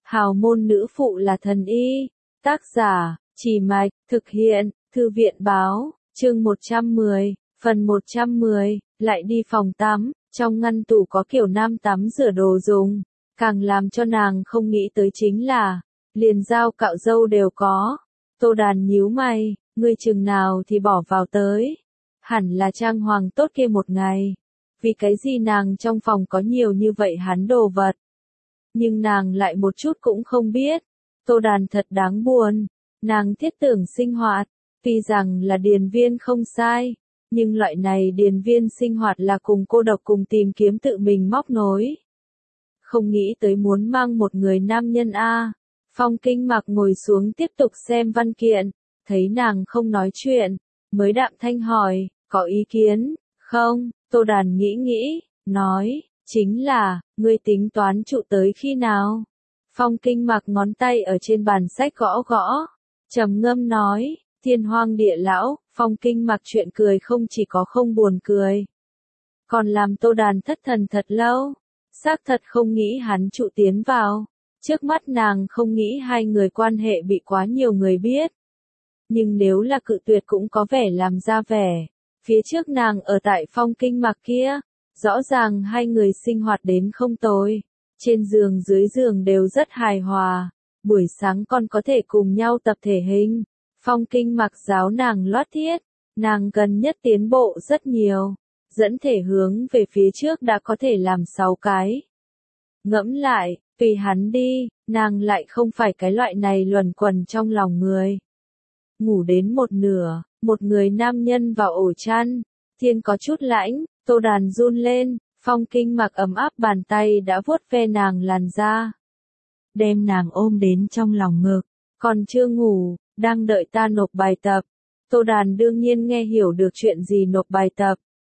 Hào môn nữ phụ là thần y. Tác giả, Chỉ Mạch, thực hiện, Thư viện báo, chương 110, phần 110, lại đi phòng tắm, trong ngăn tủ có kiểu nam tắm rửa đồ dùng. Càng làm cho nàng không nghĩ tới chính là, liền dao cạo râu đều có. Tô Đàn nhíu mày, ngươi chừng nào thì bỏ vào tới. Hẳn là trang hoàng tốt kia một ngày. Vì cái gì nàng trong phòng có nhiều như vậy hắn đồ vật. Nhưng nàng lại một chút cũng không biết. Tô Đàn thật đáng buồn. Nàng thiết tưởng sinh hoạt. Tuy rằng là điền viên không sai. Nhưng loại này điền viên sinh hoạt là cùng cô độc cùng tìm kiếm tự mình móc nối. Không nghĩ tới muốn mang một người nam nhân a. Phong Kinh Mặc ngồi xuống tiếp tục xem văn kiện. Thấy nàng không nói chuyện. Mới đạm thanh hỏi, có ý kiến, không? Tô Đàn nghĩ, nói, chính là, ngươi tính toán trụ tới khi nào? Phong Kinh Mặc ngón tay ở trên bàn sách gõ gõ, trầm ngâm nói, thiên hoang địa lão. Phong Kinh Mặc chuyện cười không chỉ có không buồn cười, còn làm Tô Đàn thất thần thật lâu, xác thật không nghĩ hắn trụ tiến vào. Trước mắt nàng không nghĩ hai người quan hệ bị quá nhiều người biết. Nhưng nếu là cự tuyệt cũng có vẻ làm ra vẻ. Phía trước nàng ở tại Phong Kinh Mặc kia, rõ ràng hai người sinh hoạt đến không tồi. Trên giường dưới giường đều rất hài hòa. Buổi sáng còn có thể cùng nhau tập thể hình. Phong Kinh Mặc giáo nàng lót thiết. Nàng gần nhất tiến bộ rất nhiều. Dẫn thể hướng về phía trước đã có thể làm 6 cái. Ngẫm lại, tùy hắn đi, nàng lại không phải cái loại này luẩn quẩn trong lòng người. Ngủ đến một nửa, một người nam nhân vào ổ chăn, thiên có chút lãnh, Tô Đàn run lên, Phong Kinh Mặc ấm áp bàn tay đã vuốt ve nàng làn da. Đem nàng ôm đến trong lòng ngực, còn chưa ngủ, đang đợi ta nộp bài tập. Tô Đàn đương nhiên nghe hiểu được chuyện gì nộp bài tập.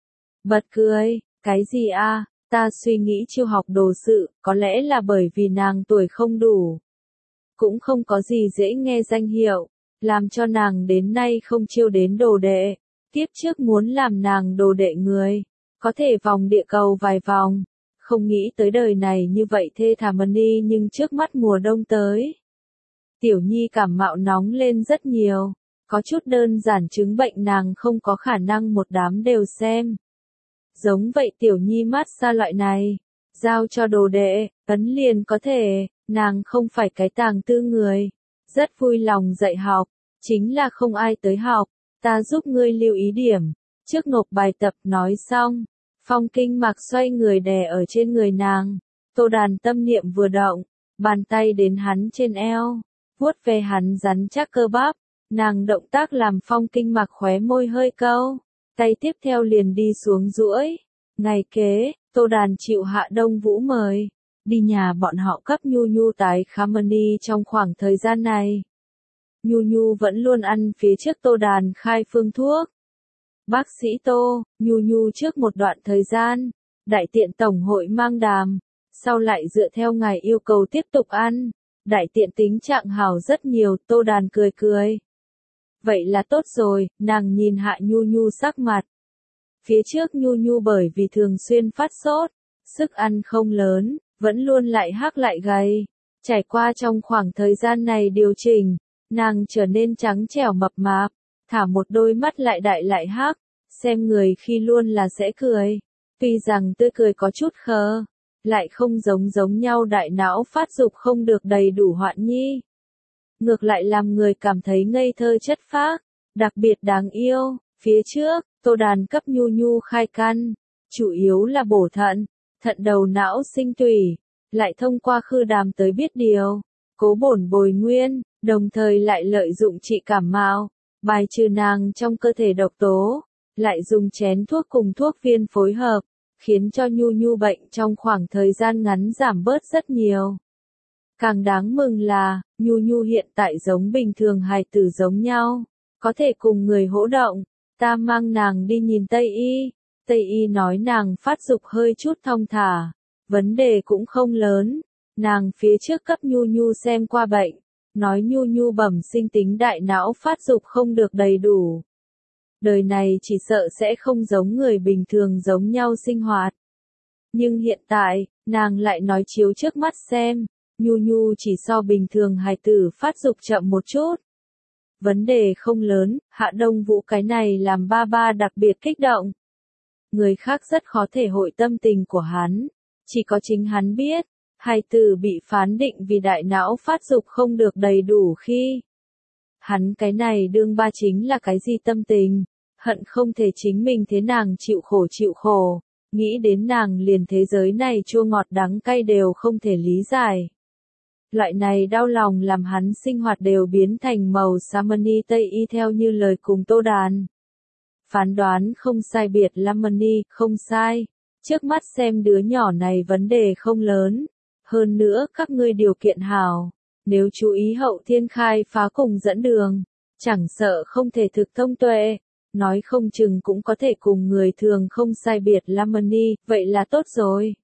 Bật cười, cái gì a? Ta suy nghĩ chiêu học đồ sự, có lẽ là bởi vì nàng tuổi không đủ. Cũng không có gì dễ nghe danh hiệu. Làm cho nàng đến nay không chiêu đến đồ đệ. Tiếp trước muốn làm nàng đồ đệ người, có thể vòng địa cầu vài vòng. Không nghĩ tới đời này như vậy thê thảm đi, nhưng trước mắt mùa đông tới. Tiểu Nhi cảm mạo nóng lên rất nhiều. Có chút đơn giản chứng bệnh nàng không có khả năng một đám đều xem. Giống vậy Tiểu Nhi mát xa loại này. Giao cho đồ đệ, ấn liền có thể, nàng không phải cái tàng tư người. Rất vui lòng dạy học, chính là không ai tới học, ta giúp ngươi lưu ý điểm, trước nộp bài tập. Nói xong, Phong Kinh Mặc xoay người đè ở trên người nàng, Tô Đàn tâm niệm vừa động, bàn tay đến hắn trên eo, vuốt ve hắn rắn chắc cơ bắp, nàng động tác làm Phong Kinh Mặc khóe môi hơi cau, tay tiếp theo liền đi xuống duỗi. Ngày kế, Tô Đàn chịu Hạ Đông Vũ mời, đi nhà bọn họ cấp Nhu Nhu tái khám đi. Trong khoảng thời gian này, Nhu Nhu vẫn luôn ăn phía trước Tô Đàn khai phương thuốc. Bác sĩ Tô, Nhu Nhu trước một đoạn thời gian, đại tiện tổng hội mang đàm, sau lại dựa theo ngài yêu cầu tiếp tục ăn, đại tiện tính trạng hảo rất nhiều. Tô Đàn cười cười. Vậy là tốt rồi, nàng nhìn Hạ Nhu Nhu sắc mặt. Phía trước Nhu Nhu bởi vì thường xuyên phát sốt, sức ăn không lớn, vẫn luôn lại hắc lại gầy. Trải qua trong khoảng thời gian này điều chỉnh, nàng trở nên trắng trẻo mập mạp, thả một đôi mắt lại đại lại hắc, xem người khi luôn là sẽ cười. Tuy rằng tươi cười có chút khờ, lại không giống nhau đại não phát dục không được đầy đủ hoạn nhi. Ngược lại làm người cảm thấy ngây thơ chất phác, đặc biệt đáng yêu. Phía trước, Tô Đàn cấp Nhu Nhu khai căn, chủ yếu là bổ thận, thận đầu não sinh tủy, lại thông qua khư đàm tới biết điều, cố bổn bồi nguyên, đồng thời lại lợi dụng trị cảm mạo, bài trừ nàng trong cơ thể độc tố, lại dùng chén thuốc cùng thuốc viên phối hợp, khiến cho Nhu Nhu bệnh trong khoảng thời gian ngắn giảm bớt rất nhiều. Càng đáng mừng là, Nhu Nhu hiện tại giống bình thường hài tử giống nhau, có thể cùng người hỗ động. Ta mang nàng đi nhìn Tây Y. Tây Y nói nàng phát dục hơi chút thong thả, vấn đề cũng không lớn. Nàng phía trước cấp Nhu Nhu xem qua bệnh, nói Nhu Nhu bẩm sinh tính đại não phát dục không được đầy đủ. Đời này chỉ sợ sẽ không giống người bình thường giống nhau sinh hoạt. Nhưng hiện tại, nàng lại nói chiếu trước mắt xem, Nhu Nhu chỉ so bình thường hài tử phát dục chậm một chút. Vấn đề không lớn, Hạ Đông Vũ cái này làm ba ba đặc biệt kích động. Người khác rất khó thể hội tâm tình của hắn, chỉ có chính hắn biết, hài tử bị phán định vì đại não phát dục không được đầy đủ khi. Hắn cái này đương ba chính là cái gì tâm tình, hận không thể chính mình thế nàng chịu khổ, nghĩ đến nàng liền thế giới này chua ngọt đắng cay đều không thể lý giải. Loại này đau lòng làm hắn sinh hoạt đều biến thành màu Samani Tây y theo như lời cùng Tô Đàn. Phán đoán không sai biệt Lamani, không sai. Trước mắt xem đứa nhỏ này vấn đề không lớn. Hơn nữa các ngươi điều kiện hảo. Nếu chú ý hậu thiên khai phá cùng dẫn đường, chẳng sợ không thể thực thông tuệ, nói không chừng cũng có thể cùng người thường không sai biệt Lamani, vậy là tốt rồi.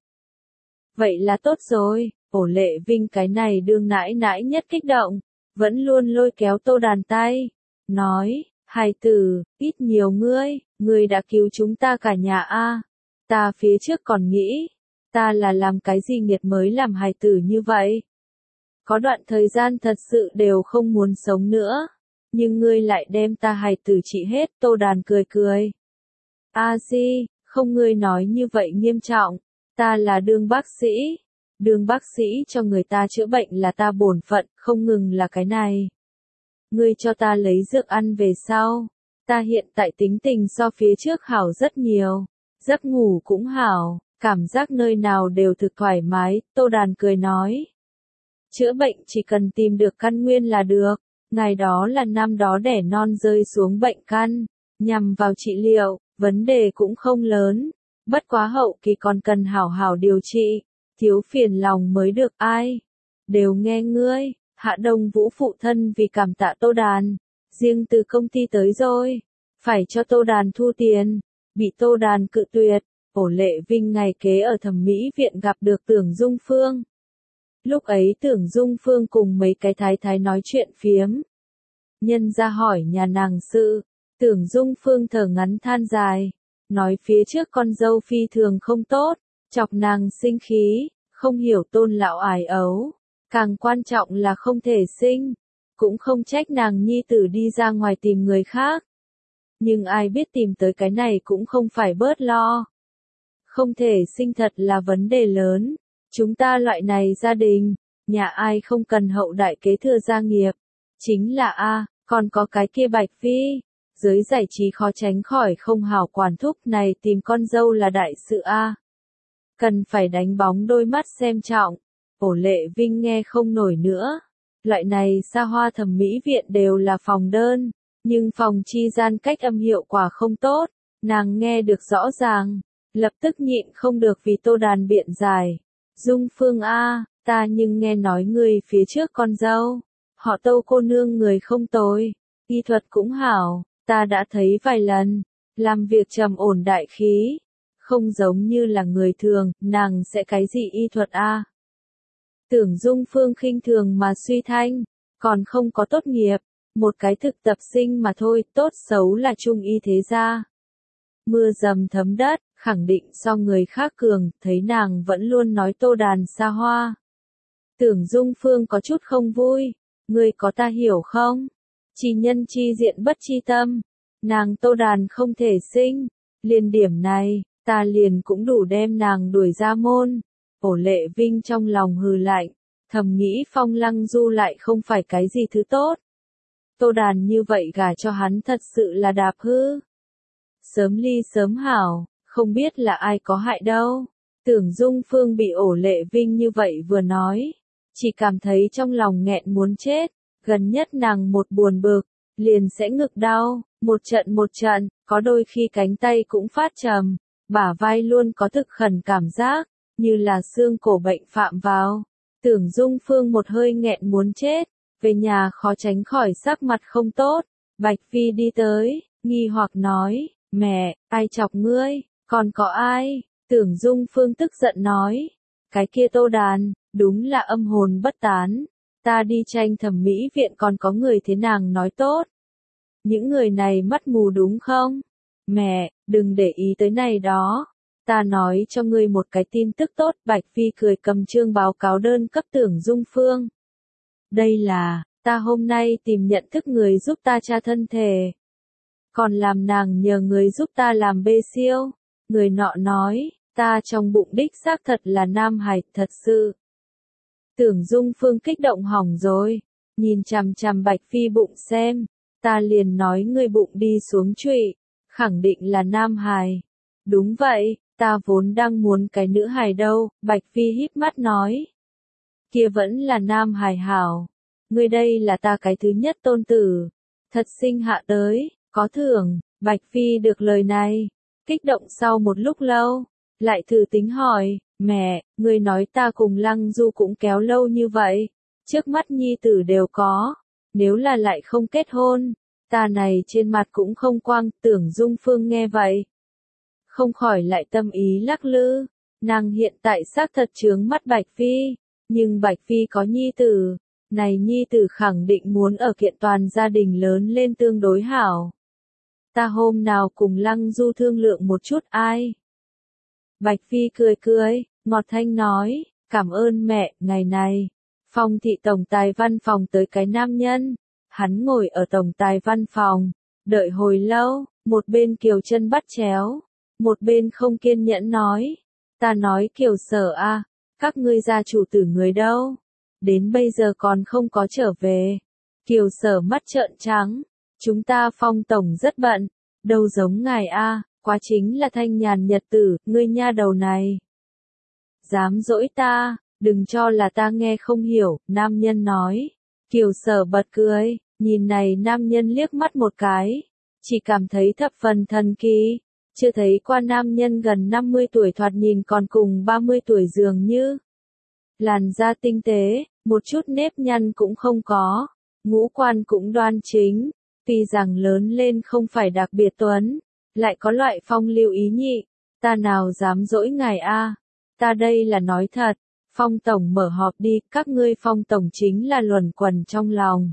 Vậy là tốt rồi, Ổ Lệ Vinh cái này đương nãi nãi nhất kích động, vẫn luôn lôi kéo Tô Đàn tay, nói, hài tử, ít nhiều ngươi đã cứu chúng ta cả nhà a. Ta phía trước còn nghĩ, ta là làm cái gì nghiệt mới làm hài tử như vậy. Có đoạn thời gian thật sự đều không muốn sống nữa, nhưng ngươi lại đem ta hài tử trị hết. Tô Đàn cười cười. A Di, không ngươi nói như vậy nghiêm trọng, ta là đương bác sĩ. Đương bác sĩ cho người ta chữa bệnh là ta bổn phận, không ngừng là cái này. Ngươi cho ta lấy dược ăn về sau, ta hiện tại tính tình so phía trước hảo rất nhiều, giấc ngủ cũng hảo, cảm giác nơi nào đều thực thoải mái. Tô Đàn cười nói. Chữa bệnh chỉ cần tìm được căn nguyên là được, ngày đó là năm đó đẻ non rơi xuống bệnh căn, nhằm vào trị liệu, vấn đề cũng không lớn, bất quá hậu kỳ còn cần hảo hảo điều trị, thiếu phiền lòng mới được. Ai đều nghe ngươi. Hạ Đông Vũ phụ thân vì cảm tạ Tô Đàn, riêng từ công ty tới rồi, phải cho Tô Đàn thu tiền, bị Tô Đàn cự tuyệt. Ổ Lệ Vinh ngày kế ở thẩm mỹ viện gặp được Tưởng Dung Phương. Lúc ấy Tưởng Dung Phương cùng mấy cái thái thái nói chuyện phiếm. Nhân ra hỏi nhà nàng sự, Tưởng Dung Phương thở ngắn than dài, nói phía trước con dâu phi thường không tốt, chọc nàng sinh khí, không hiểu tôn lão ái ấu. Càng quan trọng là không thể sinh, cũng không trách nàng nhi tử đi ra ngoài tìm người khác. Nhưng ai biết tìm tới cái này cũng không phải bớt lo. Không thể sinh thật là vấn đề lớn. Chúng ta loại này gia đình, nhà ai không cần hậu đại kế thừa gia nghiệp. Chính là còn có cái kia Bạch Phi. Giới giải trí khó tránh khỏi không hảo quản thúc này, tìm con dâu là đại sự Cần phải đánh bóng đôi mắt xem trọng. Ổ Lệ Vinh nghe không nổi nữa. Loại này xa hoa thẩm mỹ viện đều là phòng đơn, nhưng phòng chi gian cách âm hiệu quả không tốt. Nàng nghe được rõ ràng, lập tức nhịn không được vì Tô Đàn biện giải. Dung Phương ta nhưng nghe nói người phía trước con dâu, họ Tô cô nương người không tồi, y thuật cũng hảo, ta đã thấy vài lần, làm việc trầm ổn đại khí, không giống như là người thường. Nàng sẽ cái gì y thuật Tưởng Dung Phương khinh thường mà suy thanh, còn không có tốt nghiệp, một cái thực tập sinh mà thôi, tốt xấu là trung y thế gia. Mưa dầm thấm đất, khẳng định so người khác cường, thấy nàng vẫn luôn nói Tô Đàn xa hoa. Tưởng Dung Phương có chút không vui, ngươi có ta hiểu không? Chi nhân chi diện bất chi tâm, nàng Tô Đàn không thể sinh, liền điểm này, ta liền cũng đủ đem nàng đuổi ra môn. Ổ Lệ Vinh trong lòng hừ lạnh, thầm nghĩ Phong Lăng Du lại không phải cái gì thứ tốt. Tô Đàn như vậy gả cho hắn thật sự là đạp hư. Sớm ly sớm hảo, không biết là ai có hại đâu. Tưởng Dung Phương bị Ổ Lệ Vinh như vậy vừa nói, chỉ cảm thấy trong lòng nghẹn muốn chết, gần nhất nàng một buồn bực, liền sẽ ngực đau, một trận, có đôi khi cánh tay cũng phát trầm, bả vai luôn có thực khẩn cảm giác, như là xương cổ bệnh phạm vào. Tưởng Dung Phương một hơi nghẹn muốn chết, về nhà khó tránh khỏi sắc mặt không tốt. Bạch Phi đi tới, nghi hoặc nói, mẹ, ai chọc ngươi, còn có ai? Tưởng Dung Phương tức giận nói, cái kia Tô Đàn, đúng là âm hồn bất tán. Ta đi tranh thẩm mỹ viện còn có người thế nàng nói tốt. Những người này mắt mù đúng không? Mẹ, đừng để ý tới này đó. Ta nói cho ngươi một cái tin tức tốt, Bạch Phi cười cầm chương báo cáo đơn cấp Tưởng Dung Phương. Đây là, ta hôm nay tìm nhận thức người giúp ta tra thân thể. Còn làm nàng nhờ người giúp ta làm bê siêu. Người nọ nói, ta trong bụng đích xác thật là nam hài, thật sự. Tưởng Dung Phương kích động hỏng rồi, nhìn chằm chằm Bạch Phi bụng xem, ta liền nói ngươi bụng đi xuống trụy, khẳng định là nam hài. Đúng vậy, ta vốn đang muốn cái nữ hài đâu, Bạch Phi híp mắt nói. Kia vẫn là nam hài hảo, ngươi đây là ta cái thứ nhất tôn tử, thật sinh hạ tới, có thưởng. Bạch Phi được lời này, kích động sau một lúc lâu, lại thử tính hỏi, mẹ, ngươi nói ta cùng Lăng Du cũng kéo lâu như vậy, trước mắt nhi tử đều có, nếu là lại không kết hôn, ta này trên mặt cũng không quang. Tưởng Dung Phương nghe vậy, không khỏi lại tâm ý lắc lư, nàng hiện tại xác thật chướng mắt Bạch Phi, nhưng Bạch Phi có nhi tử, này nhi tử khẳng định muốn ở kiện toàn gia đình lớn lên tương đối hảo. Ta hôm nào cùng Lăng Du thương lượng một chút ai. Bạch Phi cười cười, ngọt thanh nói, cảm ơn mẹ. Ngày này, Phong thị tổng tài văn phòng tới cái nam nhân, hắn ngồi ở tổng tài văn phòng, đợi hồi lâu, một bên Kiều chân bắt chéo, một bên không kiên nhẫn nói, ta nói Kiều Sở a, các ngươi gia chủ tử người đâu, đến bây giờ còn không có trở về. Kiều Sở mắt trợn trắng, chúng ta Phong tổng rất bận, đâu giống ngài a, quá chính là thanh nhàn nhật tử, ngươi nha đầu này. Dám dỗi ta, đừng cho là ta nghe không hiểu, nam nhân nói. Kiều Sở bật cười, nhìn này nam nhân liếc mắt một cái, chỉ cảm thấy thập phần thần kỳ, chưa thấy qua nam nhân gần 50 tuổi thoạt nhìn còn cùng 30 tuổi dường như. Làn da tinh tế, một chút nếp nhăn cũng không có, ngũ quan cũng đoan chính, tuy rằng lớn lên không phải đặc biệt tuấn, lại có loại phong lưu ý nhị, ta nào dám dỗi ngài a, ta đây là nói thật. Phong tổng mở họp đi, các ngươi Phong tổng chính là luẩn quẩn trong lòng.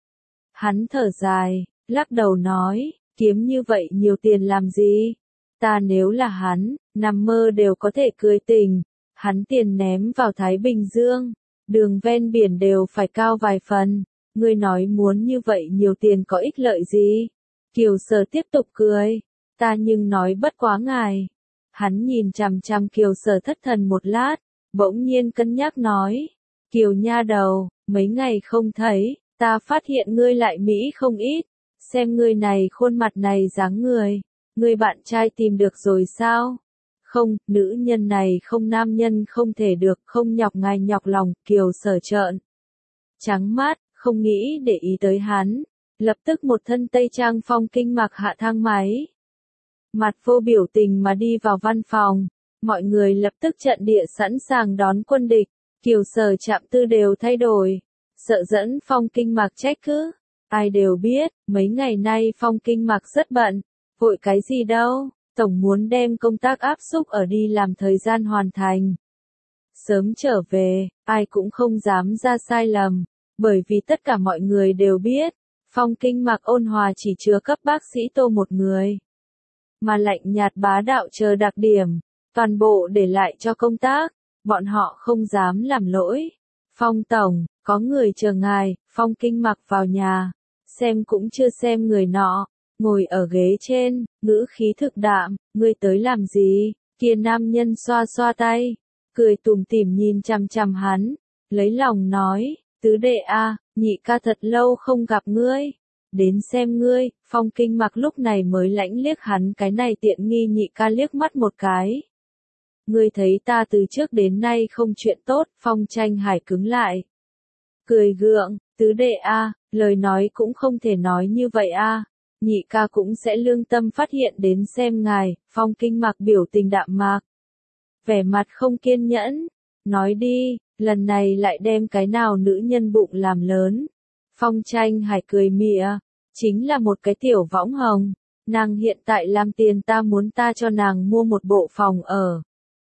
Hắn thở dài, lắc đầu nói, kiếm như vậy nhiều tiền làm gì? Ta nếu là hắn, nằm mơ đều có thể cười tình. Hắn tiền ném vào Thái Bình Dương, đường ven biển đều phải cao vài phần. Ngươi nói muốn như vậy nhiều tiền có ích lợi gì? Kiều Sở tiếp tục cười, ta nhưng nói bất quá ngài. Hắn nhìn chằm chằm Kiều Sở thất thần một lát, bỗng nhiên cân nhắc nói, Kiều nha đầu, mấy ngày không thấy, ta phát hiện ngươi lại Mỹ không ít, xem ngươi này khuôn mặt này dáng người, ngươi bạn trai tìm được rồi sao? Không, nữ nhân này không, nam nhân không thể được, không nhọc ngài nhọc lòng. Kiều Sở trợn trắng mắt, không nghĩ để ý tới hắn, lập tức một thân tây trang phong kinh mặc hạ thang máy, mặt vô biểu tình mà đi vào văn phòng. Mọi người lập tức trận địa sẵn sàng đón quân địch, Kiều Sở chạm tư đều thay đổi, sợ dẫn Phong Kinh Mạc trách cứ. Ai đều biết, mấy ngày nay Phong Kinh Mạc rất bận, vội cái gì đâu, tổng muốn đem công tác áp xúc ở đi làm thời gian hoàn thành. Sớm trở về, ai cũng không dám ra sai lầm, bởi vì tất cả mọi người đều biết, Phong Kinh Mạc ôn hòa chỉ chứa cấp bác sĩ Tô một người, mà lạnh nhạt bá đạo chờ đặc điểm. Toàn bộ để lại cho công tác, bọn họ không dám làm lỗi. Phong tổng, có người chờ ngài. Phong Kinh Mặc vào nhà, xem cũng chưa xem người nọ, ngồi ở ghế trên, ngữ khí thực đạm, ngươi tới làm gì? Kia nam nhân xoa xoa tay, cười tủm tỉm nhìn chằm chằm hắn, lấy lòng nói, tứ đệ a, nhị ca thật lâu không gặp ngươi, đến xem ngươi. Phong Kinh Mặc lúc này mới lãnh liếc hắn cái này tiện nghi nhị ca liếc mắt một cái. Ngươi thấy ta từ trước đến nay không chuyện tốt. Phong Tranh Hải cứng lại, cười gượng, tứ đệ a, lời nói cũng không thể nói như vậy a, nhị ca cũng sẽ lương tâm phát hiện đến xem ngài. Phong Kinh Mặc biểu tình đạm mạc, vẻ mặt không kiên nhẫn, nói đi, lần này lại đem cái nào nữ nhân bụng làm lớn. Phong Tranh Hải cười mỉa, chính là một cái tiểu võng hồng, nàng hiện tại làm tiền ta muốn ta cho nàng mua một bộ phòng ở.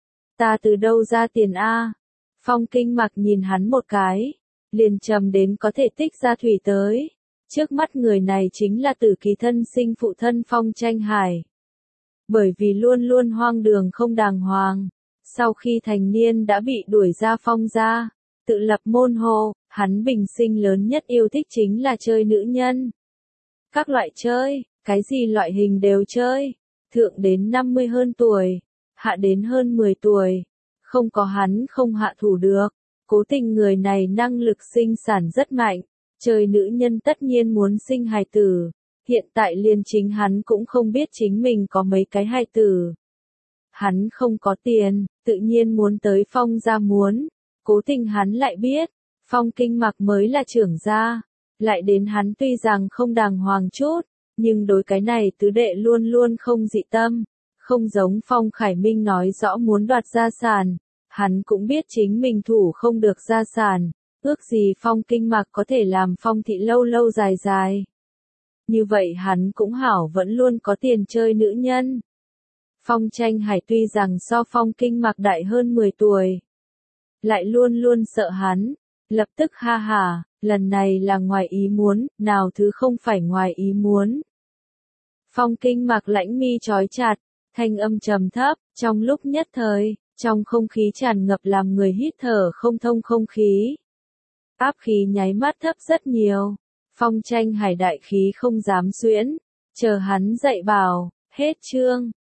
Ta từ đâu ra tiền a? Phong Kinh Mặc nhìn hắn một cái, liền trầm đến có thể tích ra thủy tới. Trước mắt người này chính là Tử Kỳ thân sinh phụ thân Phong Tranh Hải. bởi vì luôn luôn hoang đường không đàng hoàng. Sau khi thành niên đã bị đuổi ra Phong gia, tự lập môn hộ, hắn bình sinh lớn nhất yêu thích chính là chơi nữ nhân. Các loại chơi, cái gì loại hình đều chơi, thượng đến 50 hơn tuổi, hạ đến hơn 10 tuổi, không có hắn không hạ thủ được. Cố Tình người này năng lực sinh sản rất mạnh, chơi nữ nhân tất nhiên muốn sinh hài tử, hiện tại liền chính hắn cũng không biết chính mình có mấy cái hài tử. Hắn không có tiền, tự nhiên muốn tới Phong gia muốn, Cố Tình hắn lại biết, Phong Kinh Mặc mới là trưởng gia, lại đến hắn tuy rằng không đàng hoàng chút, nhưng đối cái này tứ đệ luôn luôn không dị tâm, không giống Phong Khải Minh nói rõ muốn đoạt gia sản, hắn cũng biết chính mình thủ không được gia sản, ước gì Phong Kinh Mặc có thể làm Phong thị lâu lâu dài dài. Như vậy hắn cũng hảo vẫn luôn có tiền chơi nữ nhân. Phong Tranh Hải tuy rằng so Phong Kinh Mặc đại hơn 10 tuổi, lại luôn luôn sợ hắn, lập tức ha hả, lần này là ngoài ý muốn, nào thứ không phải ngoài ý muốn. Phong Kinh Mặc lãnh mi trói chặt, thanh âm trầm thấp, trong lúc nhất thời, trong không khí tràn ngập làm người hít thở không thông không khí. Áp khí nháy mắt thấp rất nhiều, Phong Tranh Hải đại khí không dám xuyễn, chờ hắn dạy bảo, hết chương.